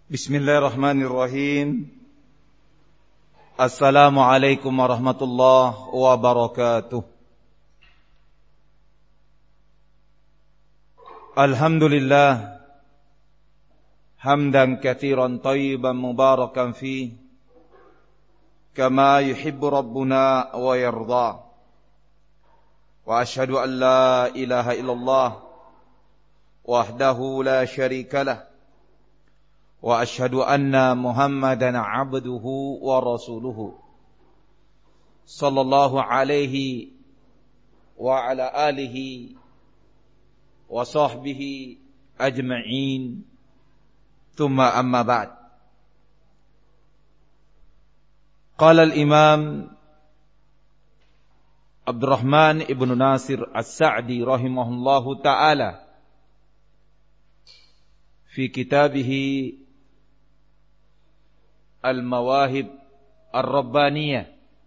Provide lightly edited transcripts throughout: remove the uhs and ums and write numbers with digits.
Bismillahirrahmanirrahim. Assalamualaikum warahmatullahi wabarakatuh. Alhamdulillah hamdan katsiran thayyiban mubarakan fi kama yuhibbu rabbuna wa yarda. Wa ashhadu an la ilaha illallah wahdahu la syarika lah. Wa ashhadu anna Muhammadan abduhu wa rasuluhu sallallahu alaihi wa ala alihi wa sahbihi ajma'in. Thumma amma ba'd. Qala al-imam Abdurrahman ibn Nasir As-Sa'di rahimahullahu ta'ala fi kitabihi Al-Mawahib Ar-Rabbaniyah,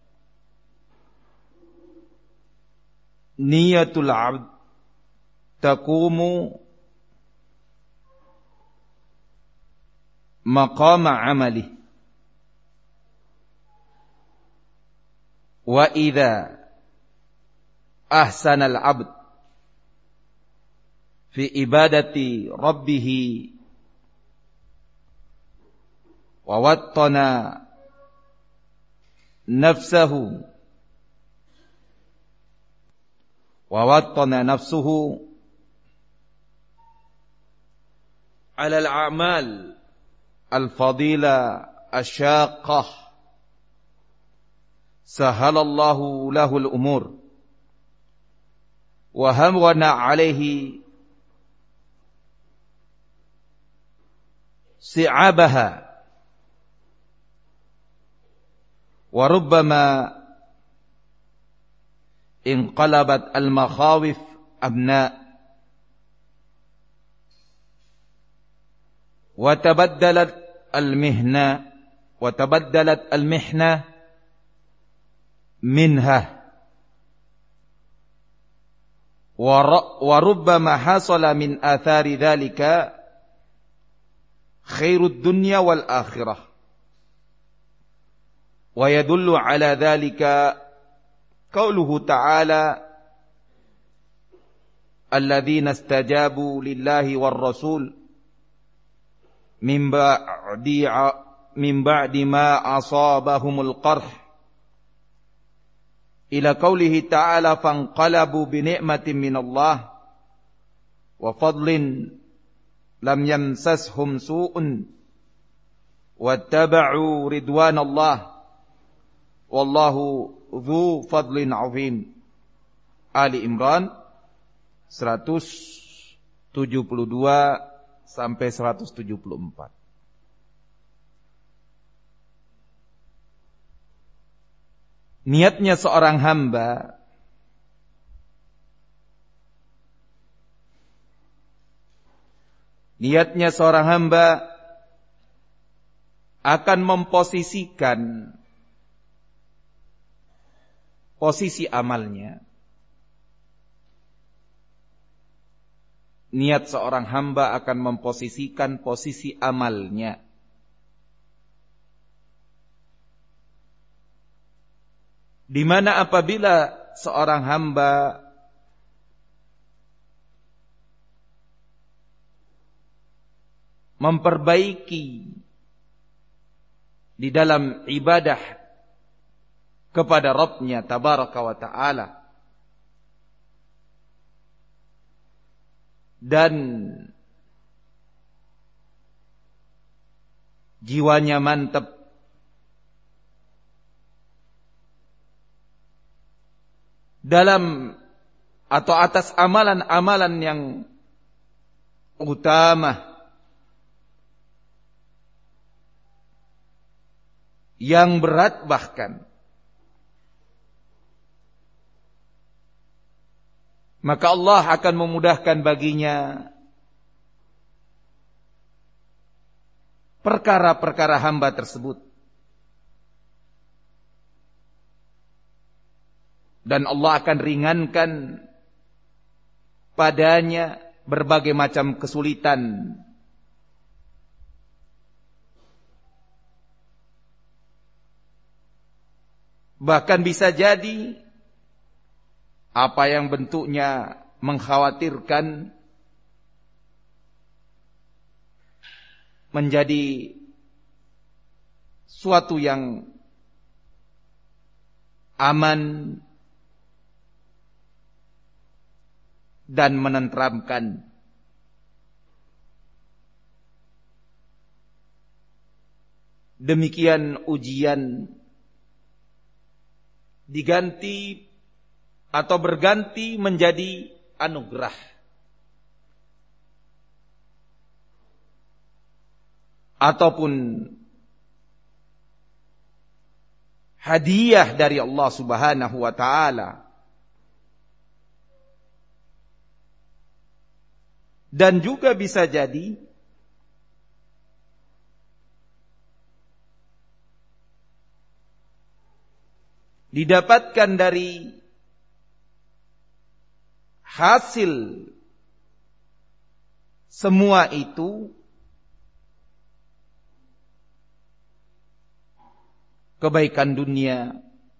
niyatul 'abd taqumu maqama 'amalihi wa idza ahsana al-'abd fi ibadati rabbih wa wattana nafsuhu ala al-a'mal al-fadila asy-syaqqah sahalallahu lahu al-umur wa hamwana alayhi si'abaha wa rubbama inqalabat al-makhawif abna wa tabaddalat al-mihna minha wa rubbama hasala min athari dhalika khairud dunya wal akhirah. Wa yadullu ala dhalika qauluhu ta'ala alladhina istajabu lillahi war rasul min ba'di ma asabahumul qarh ila qaulihi ta'ala fanqalabu bi ni'matin minallah wa fadlin lam yamsashum su'un wattaba'u ridwanallah wallahu dzu fadlin 'azim. Ali Imran 172 sampai 174. Niatnya seorang hamba akan memposisikan posisi amalnya. Niat seorang hamba akan memposisikan posisi amalnya. Di mana apabila seorang hamba memperbaiki di dalam ibadah kepada Rabbnya tabaraka wa ta'ala dan jiwanya mantap dalam atau atas amalan-amalan yang utama yang berat bahkan, maka Allah akan memudahkan baginya perkara-perkara hamba tersebut. Dan Allah akan ringankan padanya berbagai macam kesulitan Bahkan bisa jadi apa yang bentuknya mengkhawatirkan menjadi suatu yang aman dan menenteramkan. Demikian ujian diganti atau berganti menjadi anugerah. Ataupun hadiah dari Allah Subhanahu wa taala. Dan juga bisa jadi didapatkan dari hasil semua itu kebaikan dunia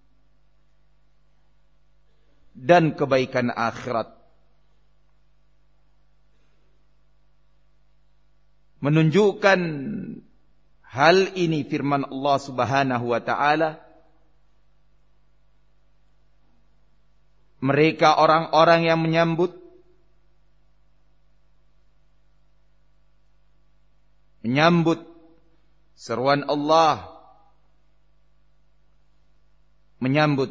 dan kebaikan akhirat. Menunjukkan hal ini firman Allah Subhanahu wa taala, mereka orang-orang yang menyambut seruan Allah, menyambut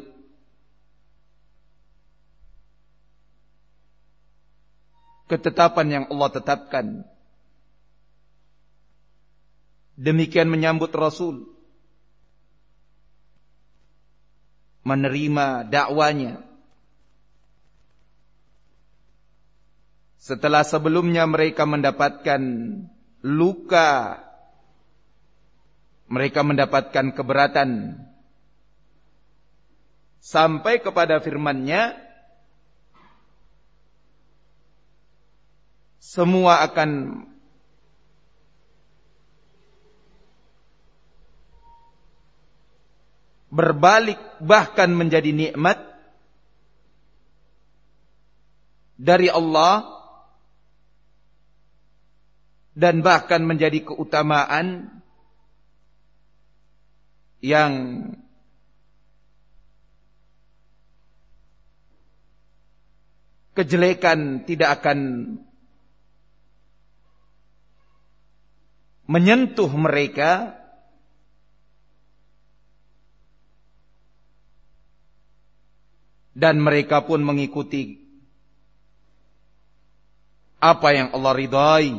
ketetapan yang Allah tetapkan. Demikian menyambut Rasul, menerima dakwanya. Setelah sebelumnya mereka mendapatkan luka, mereka mendapatkan keberatan, sampai kepada firman-Nya, semua akan berbalik bahkan menjadi nikmat dari Allah dan bahkan menjadi keutamaan yang kejelekan tidak akan menyentuh mereka, dan mereka pun mengikuti apa yang Allah ridai.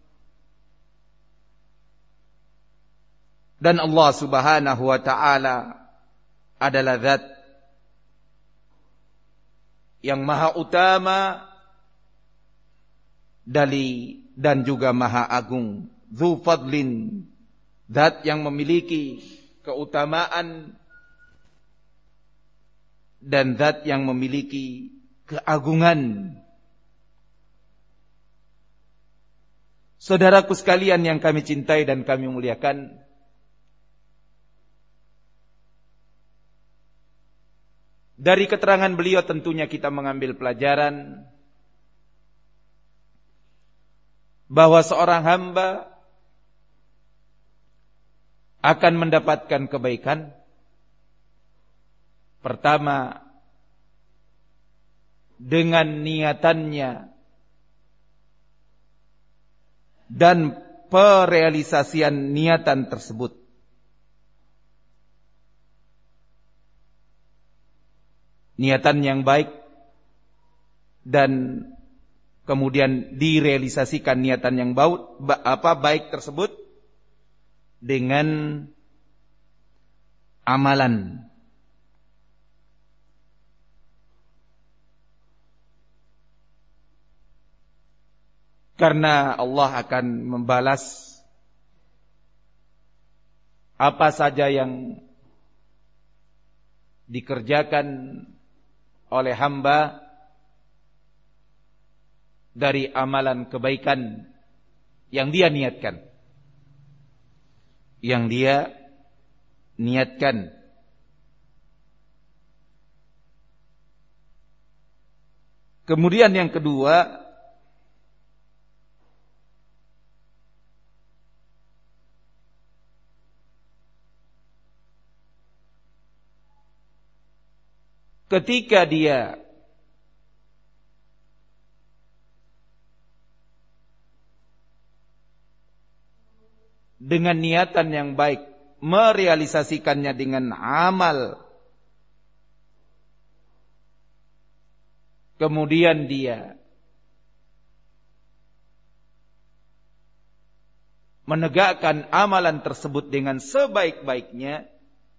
Dan Allah Subhanahu wa taala adalah zat yang maha utama dan juga maha agung. Dzu fadlin, zat yang memiliki keutamaan dan zat yang memiliki keagungan. Saudaraku sekalian yang kami cintai dan kami muliakan, dari keterangan beliau tentunya kita mengambil pelajaran bahwa seorang hamba akan mendapatkan kebaikan pertama dengan niatannya dan perealisasian niatan tersebut. Niatan yang baik dan kemudian direalisasikan niatan yang baik tersebut dengan amalan. Karena Allah akan membalas apa saja yang dikerjakan oleh hamba dari amalan kebaikan yang dia niatkan. Yang dia niatkan. Kemudian yang kedua, ketika dia dengan niatan yang baik merealisasikannya dengan amal, kemudian dia menegakkan amalan tersebut dengan sebaik-baiknya,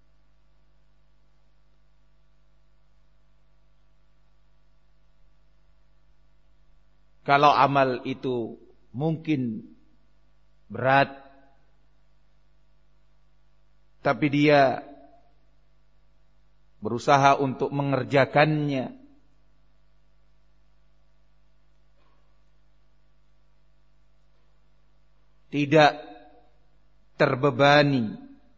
kalau amal itu mungkin berat, tapi dia berusaha untuk mengerjakannya, tidak terbebani,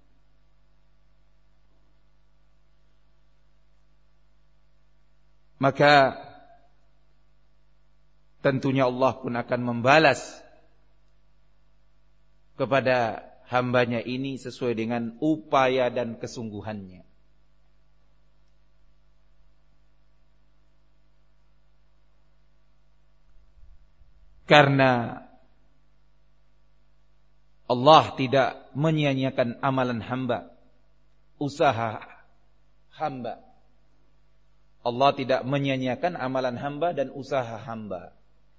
maka tentunya Allah pun akan membalas kepada hambanya ini sesuai dengan upaya dan kesungguhannya. Karena Allah tidak menyia-nyiakan amalan hamba, usaha hamba. Allah tidak menyia-nyiakan amalan hamba dan usaha hamba.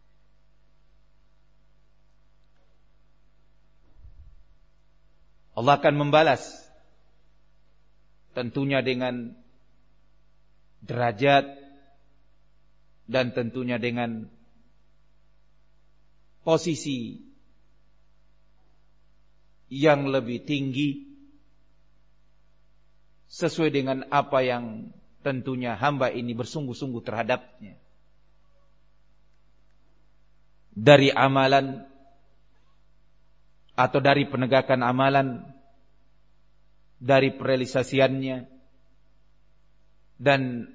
Allah akan membalas, tentunya dengan derajat dan tentunya dengan posisi yang lebih tinggi sesuai dengan apa yang tentunya hamba ini bersungguh-sungguh terhadapnya dari amalan atau dari penegakan amalan, dari perealisasiannya, dan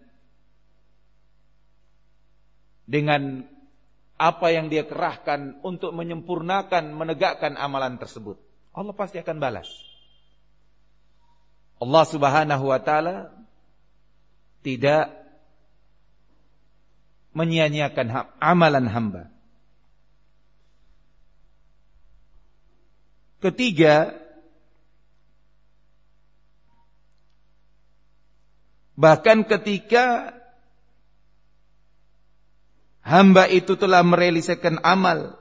dengan apa yang dia kerahkan untuk menyempurnakan, menegakkan amalan tersebut. Allah pasti akan balas. Allah Subhanahu wa taala tidak menyia-nyiakan amalan hamba. Ketiga, bahkan ketika hamba itu telah merealisasikan amal,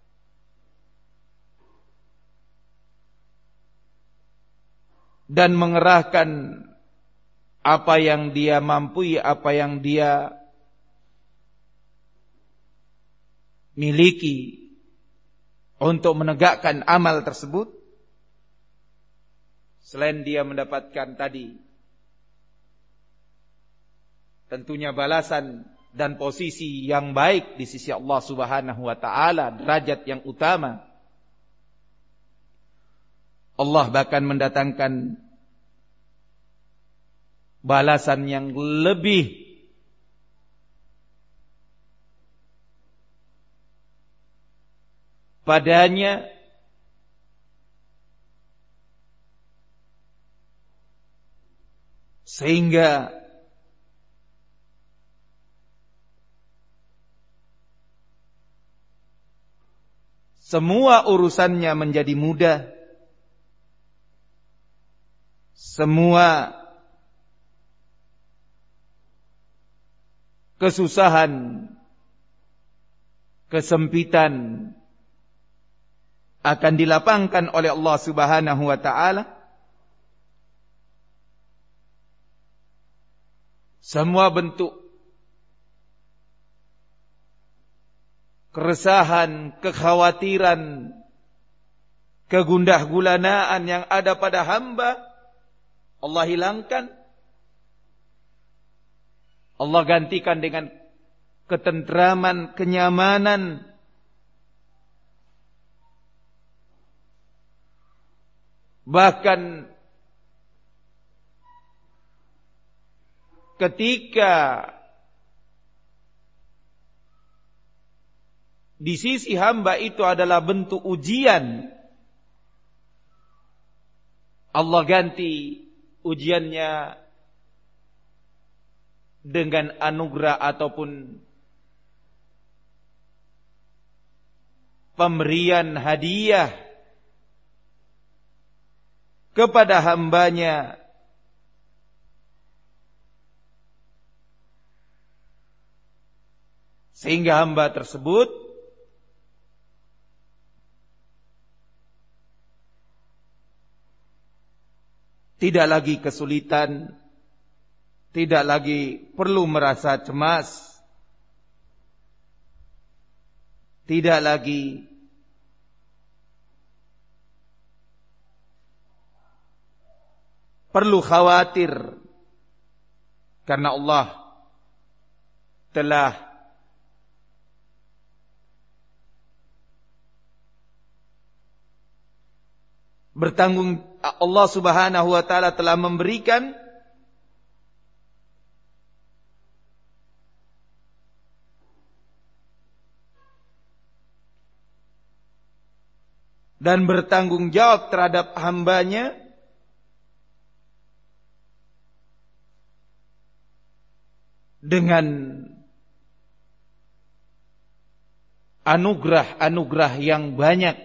dan mengerahkan apa yang dia mampu, apa yang dia miliki untuk menegakkan amal tersebut, selain dia mendapatkan tadi tentunya balasan dan posisi yang baik di sisi Allah Subhanahu wa taala, derajat yang utama, Allah bahkan mendatangkan balasan yang lebih padanya, sehingga semua urusannya menjadi mudah, semua kesusahan, kesempitan akan dilapangkan oleh Allah Subhanahu wa taala. Semua bentuk keresahan, kekhawatiran, kegundah-gulanaan yang ada pada hamba, Allah hilangkan. Allah gantikan dengan ketentraman, kenyamanan, bahkan ketika di sisi hamba itu adalah bentuk ujian, Allah ganti ujiannya dengan anugerah ataupun pemberian hadiah kepada hambanya, sehingga hamba tersebut tidak lagi kesulitan, tidak lagi perlu merasa cemas, tidak lagi perlu khawatir, karena Allah telah Allah Subhanahu wa taala telah memberikan dan bertanggung jawab terhadap hambanya dengan anugerah-anugerah yang banyak.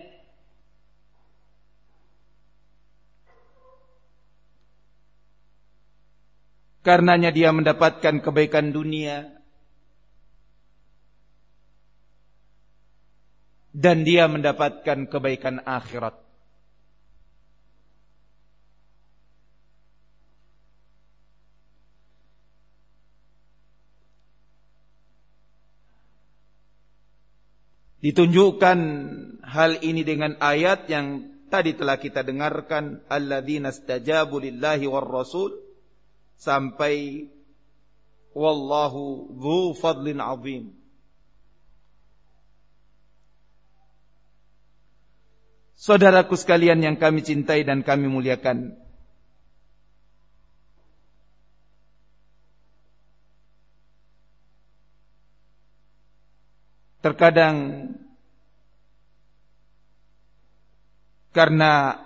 Karenanya dia mendapatkan kebaikan dunia dan dia mendapatkan kebaikan akhirat. Ditunjukkan hal ini dengan ayat yang tadi telah kita dengarkan, alladzina istajabu lillahi war rasul, sampai wallahu dzu fadlin azim. Saudaraku sekalian yang kami cintai dan kami muliakan, terkadang karena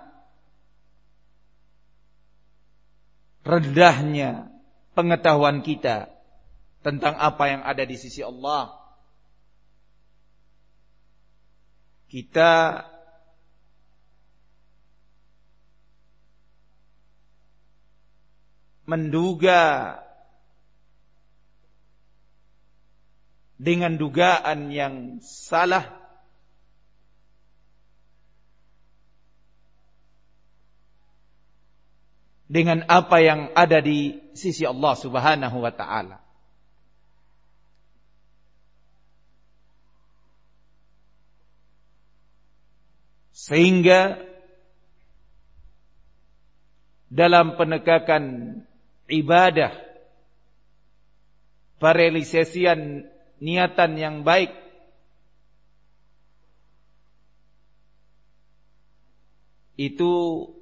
rendahnya pengetahuan kita tentang apa yang ada di sisi Allah, kita menduga dengan dugaan yang salah dengan apa yang ada di sisi Allah Subhanahu wa taala. Sehingga dalam penegakan ibadah, perealisasian niatan yang baik, itu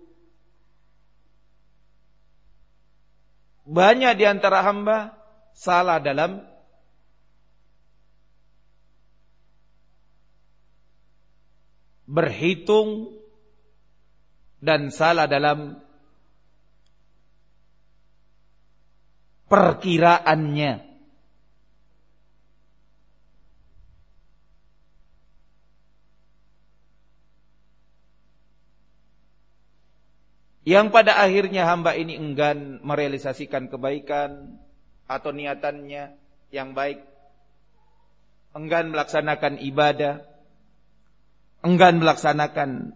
banyak di antara hamba salah dalam berhitung dan salah dalam perkiraannya. Yang pada akhirnya hamba ini enggan merealisasikan kebaikan atau niatannya yang baik, enggan melaksanakan ibadah, enggan melaksanakan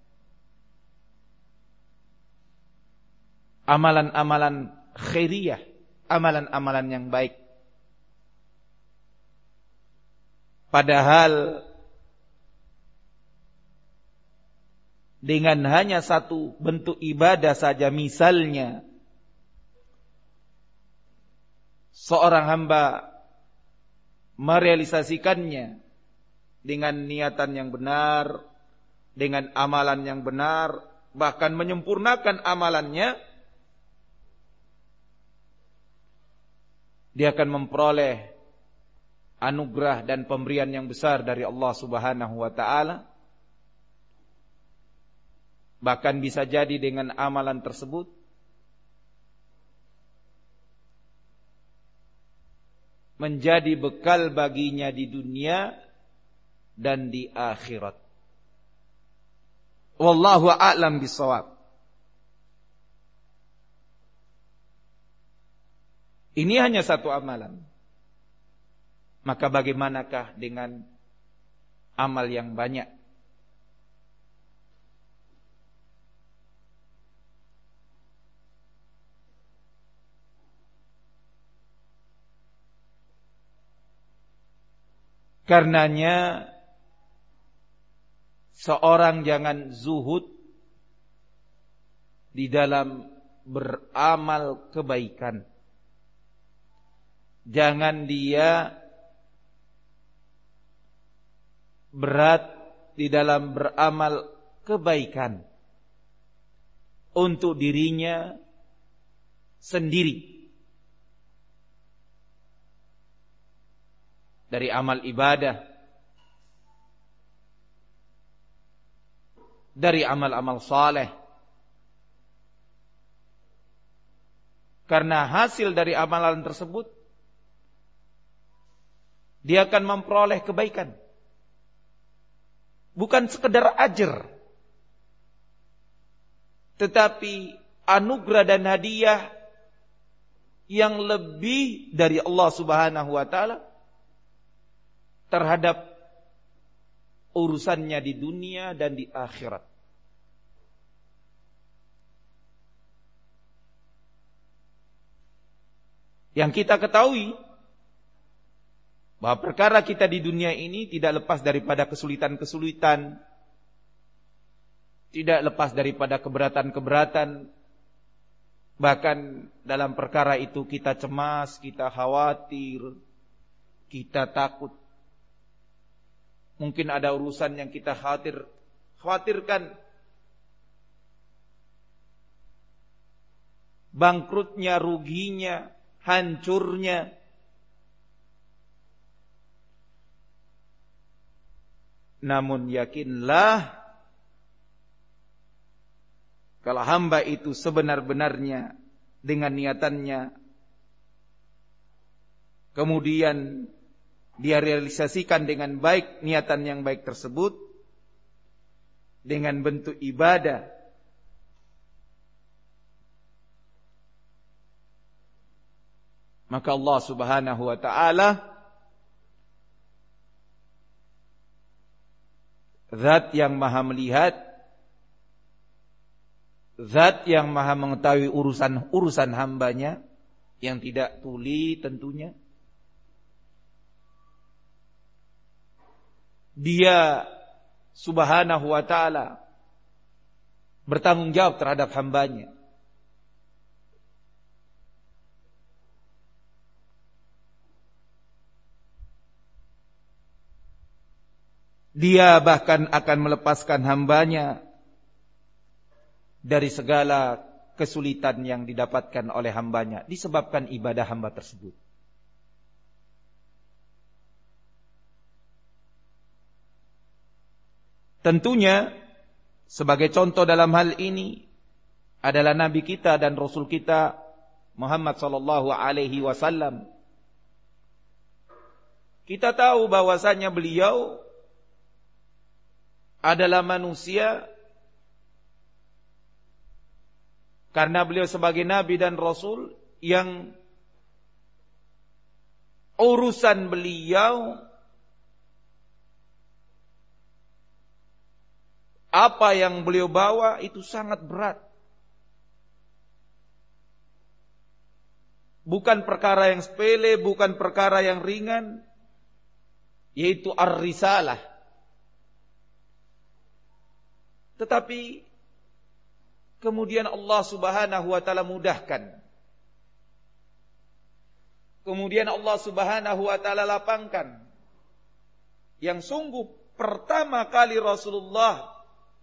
amalan-amalan khairiyah, amalan-amalan yang baik. Padahal dengan hanya satu bentuk ibadah saja, misalnya seorang hamba merealisasikannya dengan niatan yang benar, dengan amalan yang benar, bahkan menyempurnakan amalannya, dia akan memperoleh anugerah dan pemberian yang besar dari Allah Subhanahu wa taala. Bahkan bisa jadi dengan amalan tersebut menjadi bekal baginya di dunia dan di akhirat. Wallahu a'lam bishawab. Ini hanya satu amalan. Maka bagaimanakah dengan amal yang banyak? Karenanya seorang jangan zuhud di dalam beramal kebaikan. Jangan dia berat di dalam beramal kebaikan untuk dirinya sendiri. Dari amal ibadah, dari amal-amal saleh. Karena hasil dari amalan tersebut dia akan memperoleh kebaikan. Bukan sekedar ajar, tetapi anugerah dan hadiah yang lebih dari Allah Subhanahu wa taala terhadap urusannya di dunia dan di akhirat. Yang kita ketahui bahwa perkara kita di dunia ini tidak lepas daripada kesulitan-kesulitan, tidak lepas daripada keberatan-keberatan. Bahkan dalam perkara itu kita cemas, kita khawatir, kita takut. Mungkin ada urusan yang kita khawatirkan. Bangkrutnya, ruginya, hancurnya. Namun yakinlah, kalau hamba itu sebenar-benarnya dengan niatannya, kemudian dia realisasikan dengan baik niatan yang baik tersebut dengan bentuk ibadah, maka Allah Subhanahu wa taala, Zat yang maha melihat, Zat yang maha mengetahui urusan hambanya yang tidak tuli tentunya, Dia Subhanahu wa ta'ala bertanggung jawab terhadap hambanya. Dia bahkan akan melepaskan hambanya dari segala kesulitan yang didapatkan oleh hambanya disebabkan ibadah hamba tersebut. Tentunya sebagai contoh dalam hal ini adalah Nabi kita dan Rasul kita Muhammad sallallahu alaihi wasallam. Kita tahu bahwasanya beliau adalah manusia karena beliau sebagai Nabi dan Rasul yang urusan beliau, apa yang beliau bawa itu sangat berat. Bukan perkara yang sepele, bukan perkara yang ringan, yaitu ar-risalah. Tetapi kemudian Allah Subhanahu wa ta'ala mudahkan. Kemudian Allah Subhanahu wa ta'ala lapangkan. Yang sungguh pertama kali Rasulullah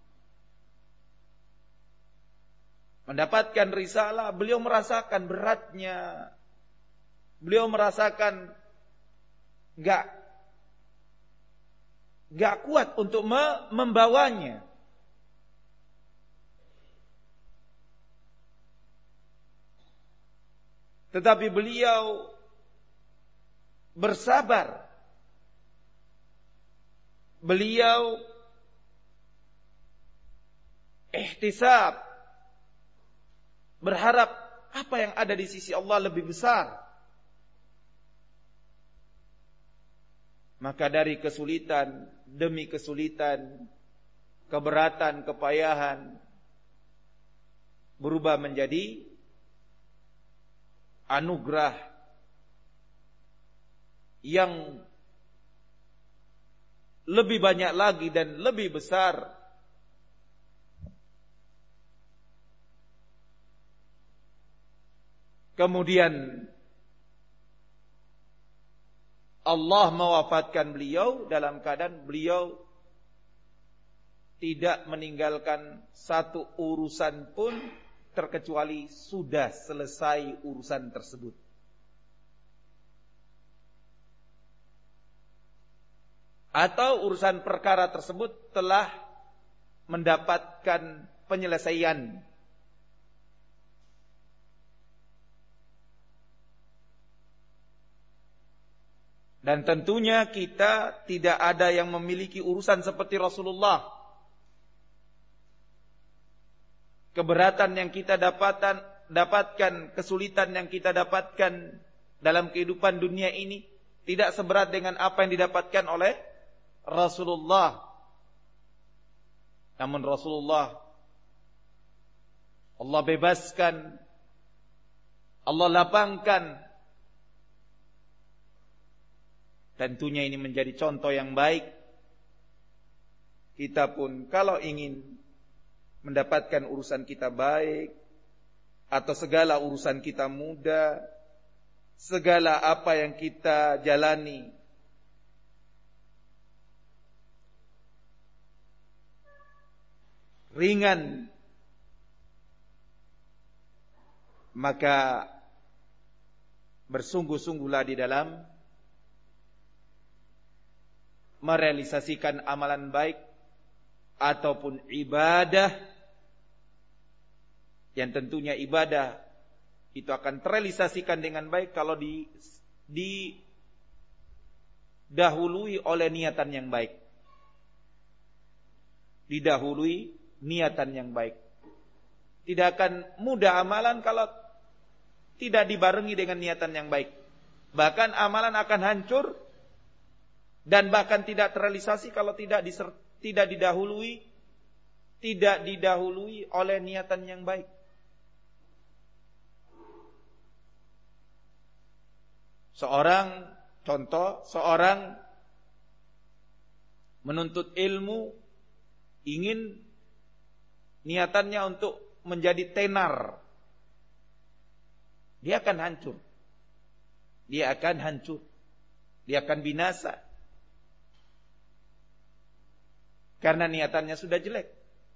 mendapatkan risalah, beliau merasakan beratnya. Beliau merasakan Enggak kuat untuk membawanya. Tetapi beliau bersabar. Beliau ihtisab, berharap apa yang ada di sisi Allah lebih besar. Maka dari kesulitan demi kesulitan, keberatan, kepayahan, berubah menjadi anugerah yang lebih banyak lagi dan lebih besar. Kemudian Allah mewafatkan beliau dalam keadaan beliau tidak meninggalkan satu urusan pun terkecuali sudah selesai urusan tersebut. Atau urusan perkara tersebut telah mendapatkan penyelesaian. Dan tentunya kita tidak ada yang memiliki urusan seperti Rasulullah. Keberatan yang kita dapatkan, kesulitan yang kita dapatkan dalam kehidupan dunia ini tidak seberat dengan apa yang didapatkan oleh Rasulullah. Namun Rasulullah Allah bebaskan, Allah lapangkan. Tentunya ini menjadi contoh yang baik. Kita pun kalau ingin mendapatkan urusan kita baik, atau segala urusan kita mudah, segala apa yang kita jalani ringan, maka bersungguh-sungguhlah di dalam merealisasikan amalan baik ataupun ibadah, yang tentunya ibadah itu akan terrealisasikan dengan baik kalau didahului oleh niatan yang baik. Didahului niatan yang baik. Tidak akan mudah amalan kalau tidak dibarengi dengan niatan yang baik. Bahkan amalan akan hancur dan bahkan tidak terrealisasi kalau tidak didahului oleh niatan yang baik. Seorang menuntut ilmu, ingin niatannya untuk menjadi tenar, dia akan hancur. Dia akan binasa. Karena niatannya sudah jelek.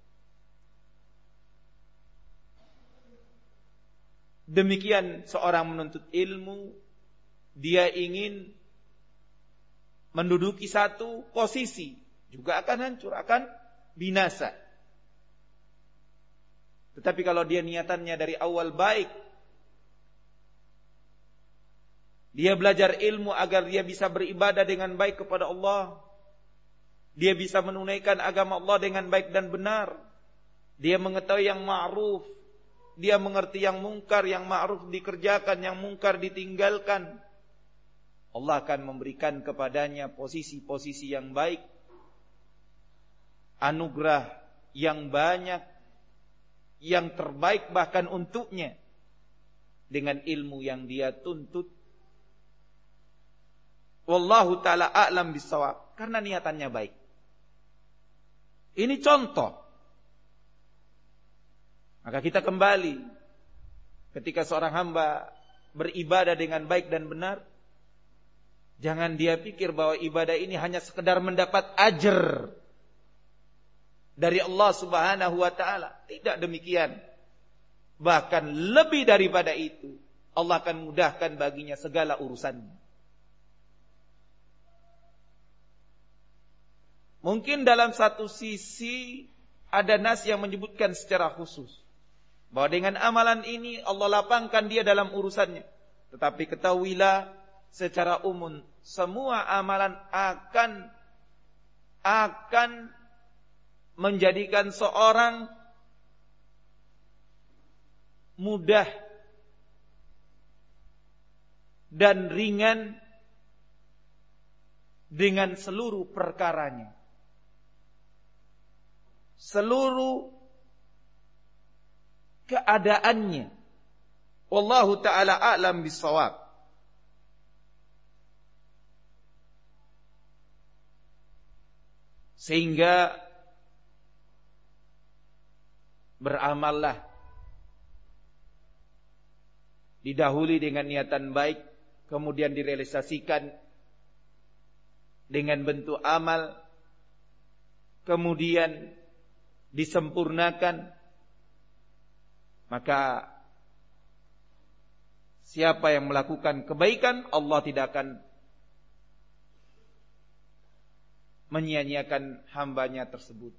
Demikian seorang menuntut ilmu, dia ingin menduduki satu posisi, juga akan hancur, akan binasa. Tetapi kalau dia niatannya dari awal baik, dia belajar ilmu agar dia bisa beribadah dengan baik kepada Allah, dia bisa menunaikan agama Allah dengan baik dan benar, dia mengetahui yang ma'ruf, dia mengerti yang mungkar, yang ma'ruf dikerjakan, yang mungkar ditinggalkan, Allah akan memberikan kepadanya posisi-posisi yang baik, anugerah yang banyak, yang terbaik bahkan untuknya, dengan ilmu yang dia tuntut. Wallahu ta'ala a'lam bissawab. Karena niatannya baik. Ini contoh. Maka kita kembali, ketika seorang hamba beribadah dengan baik dan benar, jangan dia pikir bahwa ibadah ini hanya sekedar mendapat ajar dari Allah Subhanahu wa ta'ala. Tidak demikian. Bahkan lebih daripada itu, Allah akan mudahkan baginya segala urusannya. Mungkin dalam satu sisi ada nas yang menyebutkan secara khusus bahwa dengan amalan ini Allah lapangkan dia dalam urusannya. Tetapi ketahuilah secara umum semua amalan akan menjadikan seorang mudah dan ringan dengan seluruh perkaranya. Seluruh keadaannya. Wallahu ta'ala a'lam bissawab. Sehingga beramallah didahului dengan niatan baik, kemudian direalisasikan dengan bentuk amal, kemudian disempurnakan. Maka siapa yang melakukan kebaikan, Allah tidak akan menyia-nyiakan hambanya tersebut.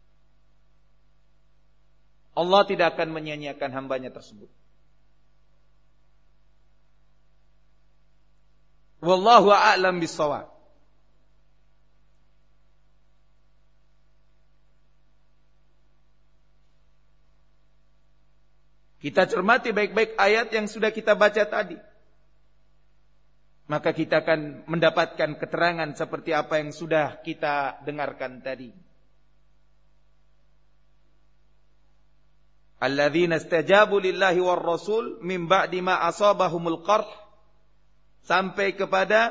Allah tidak akan menyia-nyiakan hambanya tersebut. Wallahu a'lam bissawab. Kita cermati baik-baik ayat yang sudah kita baca tadi. Maka kita akan mendapatkan keterangan seperti apa yang sudah kita dengarkan tadi. Alladzina istajabu lillahi war rasul min ba'di ma asabahumul qarh, sampai kepada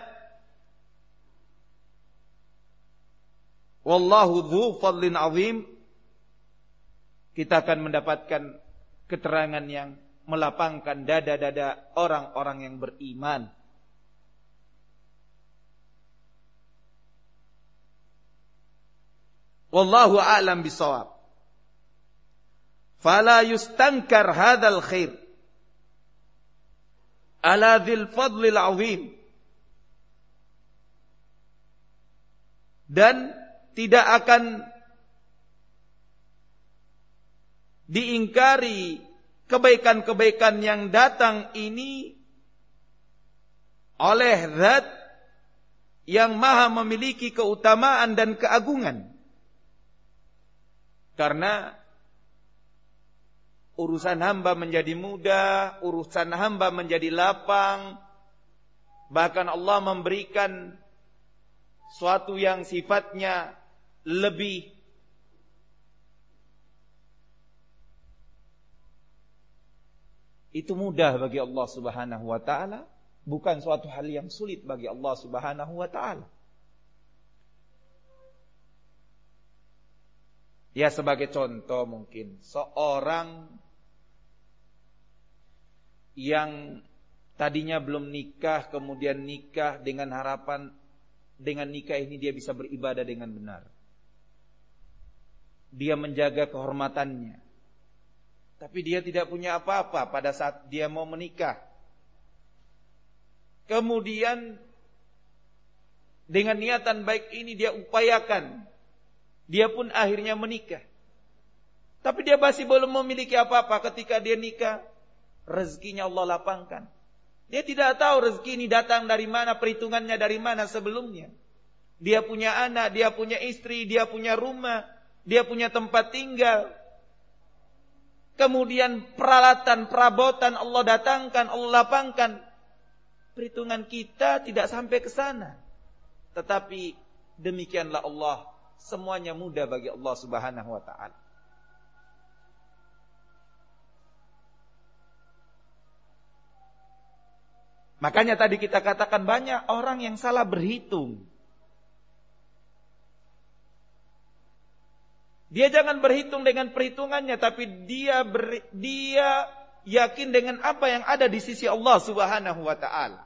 wallahu dzu fadlin azim. Kita akan mendapatkan keterangan yang melapangkan dada-dada orang-orang yang beriman. Wallahu a'lam bissawab. Fala yustankar hadzal khair ala dzil fadlil azim. Dan tidak akan diingkari kebaikan-kebaikan yang datang ini oleh zat yang maha memiliki keutamaan dan keagungan. Karena urusan hamba menjadi mudah, urusan hamba menjadi lapang. Bahkan Allah memberikan suatu yang sifatnya lebih itu mudah bagi Allah Subhanahu wa taala, bukan suatu hal yang sulit bagi Allah Subhanahu wa taala. Ya, sebagai contoh mungkin seorang yang tadinya belum nikah, kemudian nikah dengan harapan dengan nikah ini dia bisa beribadah dengan benar. Dia menjaga kehormatannya. Tapi dia tidak punya apa-apa pada saat dia mau menikah. Kemudian dengan niatan baik ini dia upayakan. Dia pun akhirnya menikah. Tapi dia masih belum memiliki apa-apa ketika dia nikah. Rezekinya Allah lapangkan. Dia tidak tahu rezeki ini datang dari mana, perhitungannya dari mana sebelumnya. Dia punya anak, dia punya istri, dia punya rumah, dia punya tempat tinggal. Kemudian peralatan, perabotan Allah datangkan, Allah lapangkan. Perhitungan kita tidak sampai ke sana. Tetapi demikianlah Allah. Semuanya mudah bagi Allah Subhanahu wa ta'ala. Makanya tadi kita katakan banyak orang yang salah berhitung. Dia jangan berhitung dengan perhitungannya, tapi dia yakin dengan apa yang ada di sisi Allah Subhanahu wa ta'ala.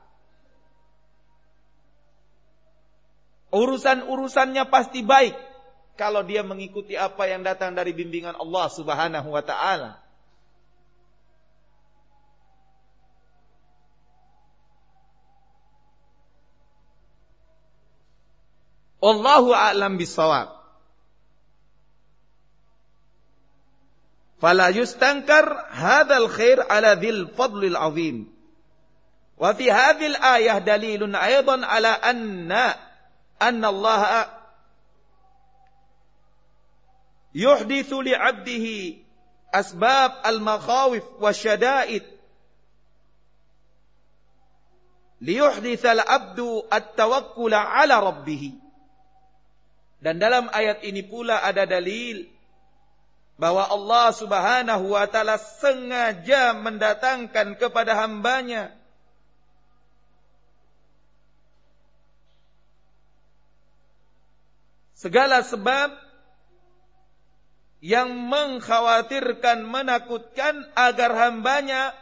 Urusan-urusannya pasti baik kalau dia mengikuti apa yang datang dari bimbingan Allah Subhanahu wa ta'ala. Wallahu a'lam bissawab. fala yustankar hadzal khair ala dzil fadlil azim. Wa fi hadhil ayah dalilun aidan ala anna Allah yuhditsu li 'abdihi asbab al-makhawif wasyada'id liyuhditsal 'abdu at-tawakkul 'ala rabbih. Dan dalam ayat ini pula ada dalil bahwa Allah Subhanahu wa taala sengaja mendatangkan kepada hambanya segala sebab yang mengkhawatirkan, menakutkan agar hambanya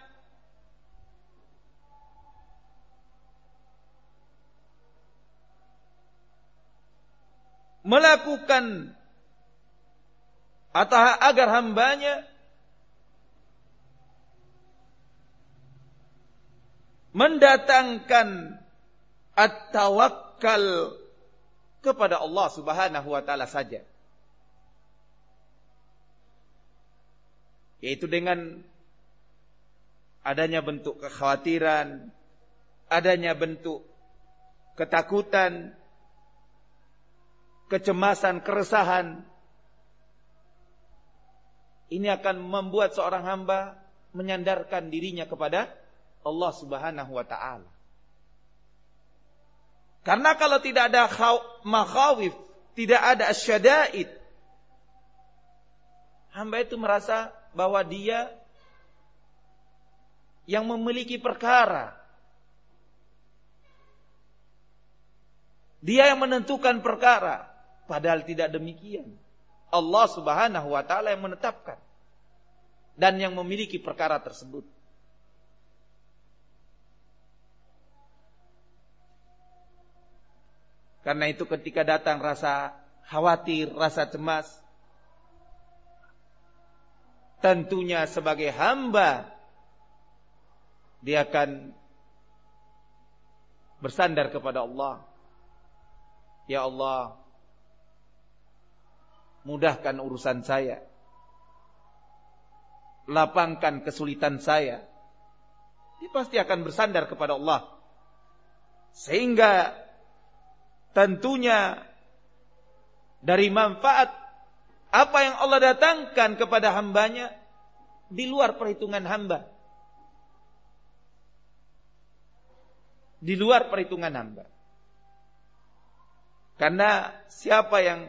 melakukan atau agar hambanya mendatangkan at-tawakkal kepada Allah Subhanahu wa taala saja. Yaitu dengan adanya bentuk kekhawatiran, adanya bentuk ketakutan, kecemasan, keresahan. Ini akan membuat seorang hamba menyandarkan dirinya kepada Allah Subhanahu wa taala. Karena kalau tidak ada makhawif, tidak ada asyada'id, hamba itu merasa bahwa dia yang memiliki perkara, dia yang menentukan perkara. Padahal tidak demikian. Allah Subhanahu wa taala yang menetapkan dan yang memiliki perkara tersebut. Karena itu ketika datang rasa khawatir, rasa cemas, tentunya sebagai hamba dia akan bersandar kepada Allah. Ya Allah, mudahkan urusan saya, lapangkan kesulitan saya. Dia pasti akan bersandar kepada Allah. Sehingga tentunya dari manfaat apa yang Allah datangkan kepada hambanya di luar perhitungan hamba. Di luar perhitungan hamba. Karena siapa yang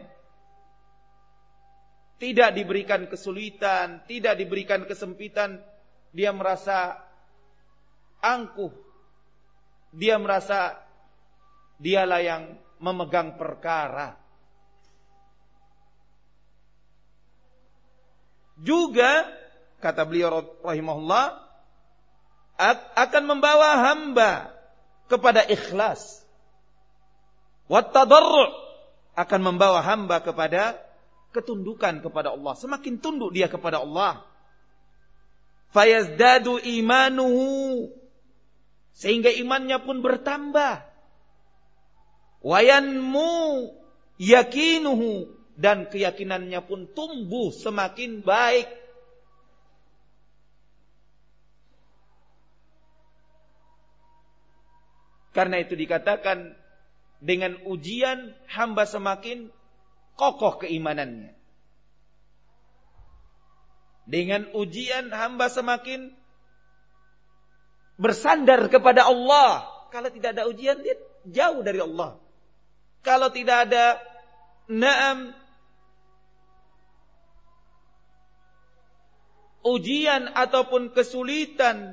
tidak diberikan kesulitan, tidak diberikan kesempitan, dia merasa angkuh. Dia merasa dialah yang memegang perkara. Juga kata beliau rahimahullah akan membawa hamba kepada ikhlas. Wat tadarru' akan membawa hamba kepada ketundukan kepada Allah. Semakin tunduk dia kepada Allah, fayazdadu imanuhu, sehingga imannya pun bertambah. Wayanmu yakinuhu, dan keyakinannya pun tumbuh semakin baik. Karena itu dikatakan dengan ujian hamba semakin kokoh keimanannya. Dengan ujian hamba semakin bersandar kepada Allah. Kalau tidak ada ujian, dia jauh dari Allah. Kalau tidak ada ujian ataupun kesulitan,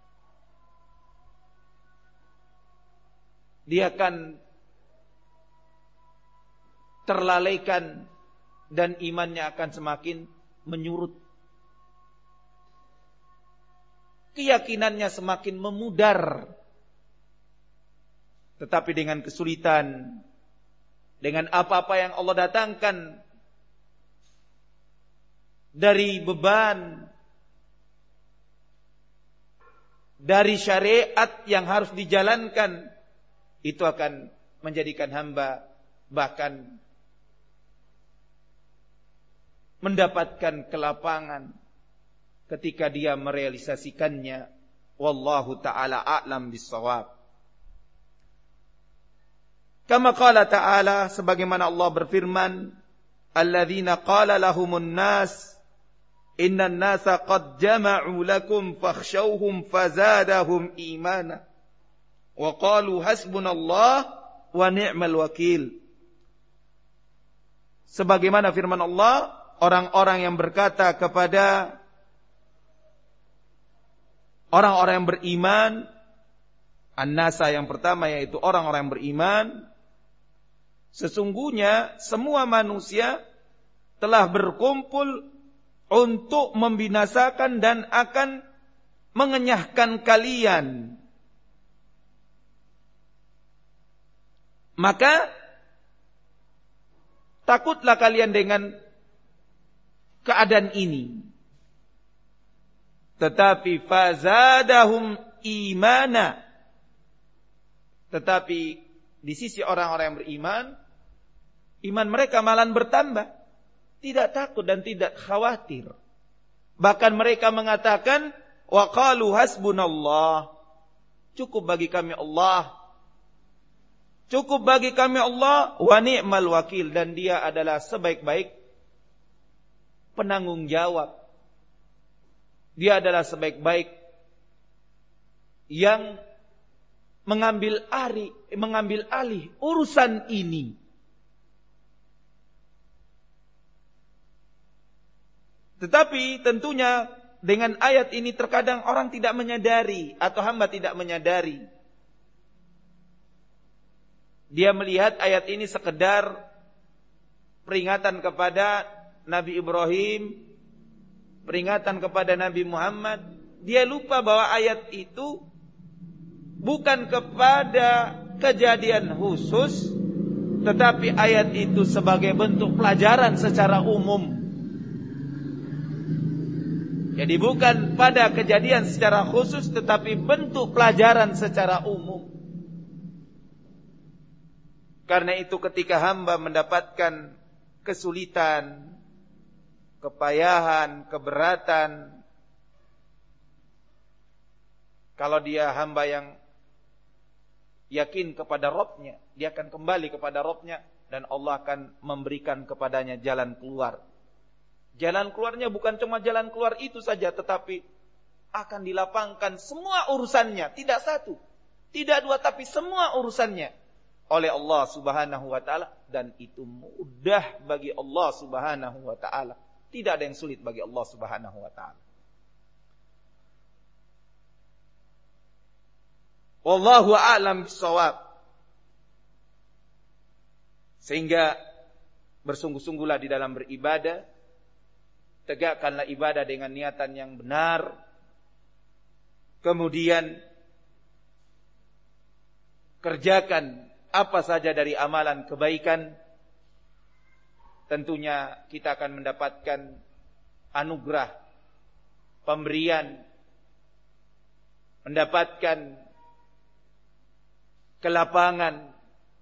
dia akan terlalaikan dan imannya akan semakin menyurut. Keyakinannya semakin memudar. Tetapi dengan kesulitan, dengan apa-apa yang Allah datangkan dari beban, dari syariat yang harus dijalankan, itu akan menjadikan hamba bahkan mendapatkan kelapangan, ketika dia merealisasikannya. Wallahu ta'ala a'lam bis-shawab. Kama qala ta'ala, sebagaimana Allah berfirman, alladzina qala lahumun nas innan nasa qad jama'u lakum fakhshawhum fazadahum imana wa qalu hasbunallah wa ni'mal wakil. Sebagaimana firman Allah, orang-orang yang berkata kepada orang-orang yang beriman, an-nasa yang pertama yaitu orang-orang yang beriman, sesungguhnya semua manusia telah berkumpul untuk membinasakan dan akan mengenyahkan kalian. Maka takutlah kalian dengan keadaan ini. Tetapi fazadahum imana. Tetapi di sisi orang-orang yang beriman, iman mereka malah bertambah. Tidak takut dan tidak khawatir. Bahkan mereka mengatakan, wa qalu hasbunallah. Cukup bagi kami Allah. Cukup bagi kami Allah, wa ni'mal wakil. Dan dia adalah sebaik-baik penanggung jawab. Dia adalah sebaik-baik yang mengambil alih urusan ini. Tetapi tentunya dengan ayat ini terkadang orang tidak menyadari atau hamba tidak menyadari. Dia melihat ayat ini sekedar peringatan kepada Nabi Ibrahim, peringatan kepada Nabi Muhammad. Dia lupa bahwa ayat itu bukan kepada kejadian khusus, tetapi ayat itu sebagai bentuk pelajaran secara umum. Jadi bukan pada kejadian secara khusus, tetapi bentuk pelajaran secara umum. Karena itu ketika hamba mendapatkan kesulitan, kepayahan, keberatan, kalau dia hamba yang yakin kepada Rabb-Nya, dia akan kembali kepada Rabb-Nya dan Allah akan memberikan kepadanya jalan keluar. Jalan keluarnya bukan cuma jalan keluar itu saja, tetapi akan dilapangkan semua urusannya, tidak satu, tidak dua, tapi semua urusannya oleh Allah Subhanahu wa taala, dan itu mudah bagi Allah Subhanahu wa taala. Tidak ada yang sulit bagi Allah Subhanahu wa taala. Wallahu a'lam bis-shawab. Sehingga bersungguh-sungguhlah di dalam beribadah. Tegakkanlah ibadah dengan niatan yang benar. Kemudian kerjakan apa saja dari amalan kebaikan. Tentunya kita akan mendapatkan anugerah, pemberian, mendapatkan kelapangan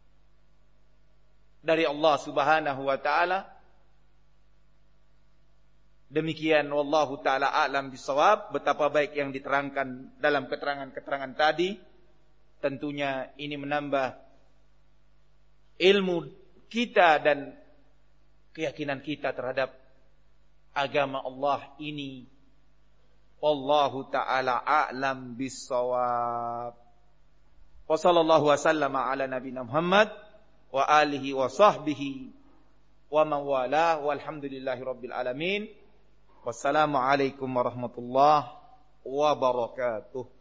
dari Allah Subhanahu wa taala. Demikian wallahu taala a'lam bissawab. Betapa baik yang diterangkan dalam keterangan-keterangan tadi. Tentunya ini menambah ilmu kita dan keyakinan kita terhadap agama Allah ini. Wallahu taala a'lam bissawab. Wa sallallahu wasallama ala nabiyina Muhammad wa alihi wa sahbihi wa man wala walhamdulillahi rabbil alamin. Wassalamualaikum warahmatullahi wabarakatuh.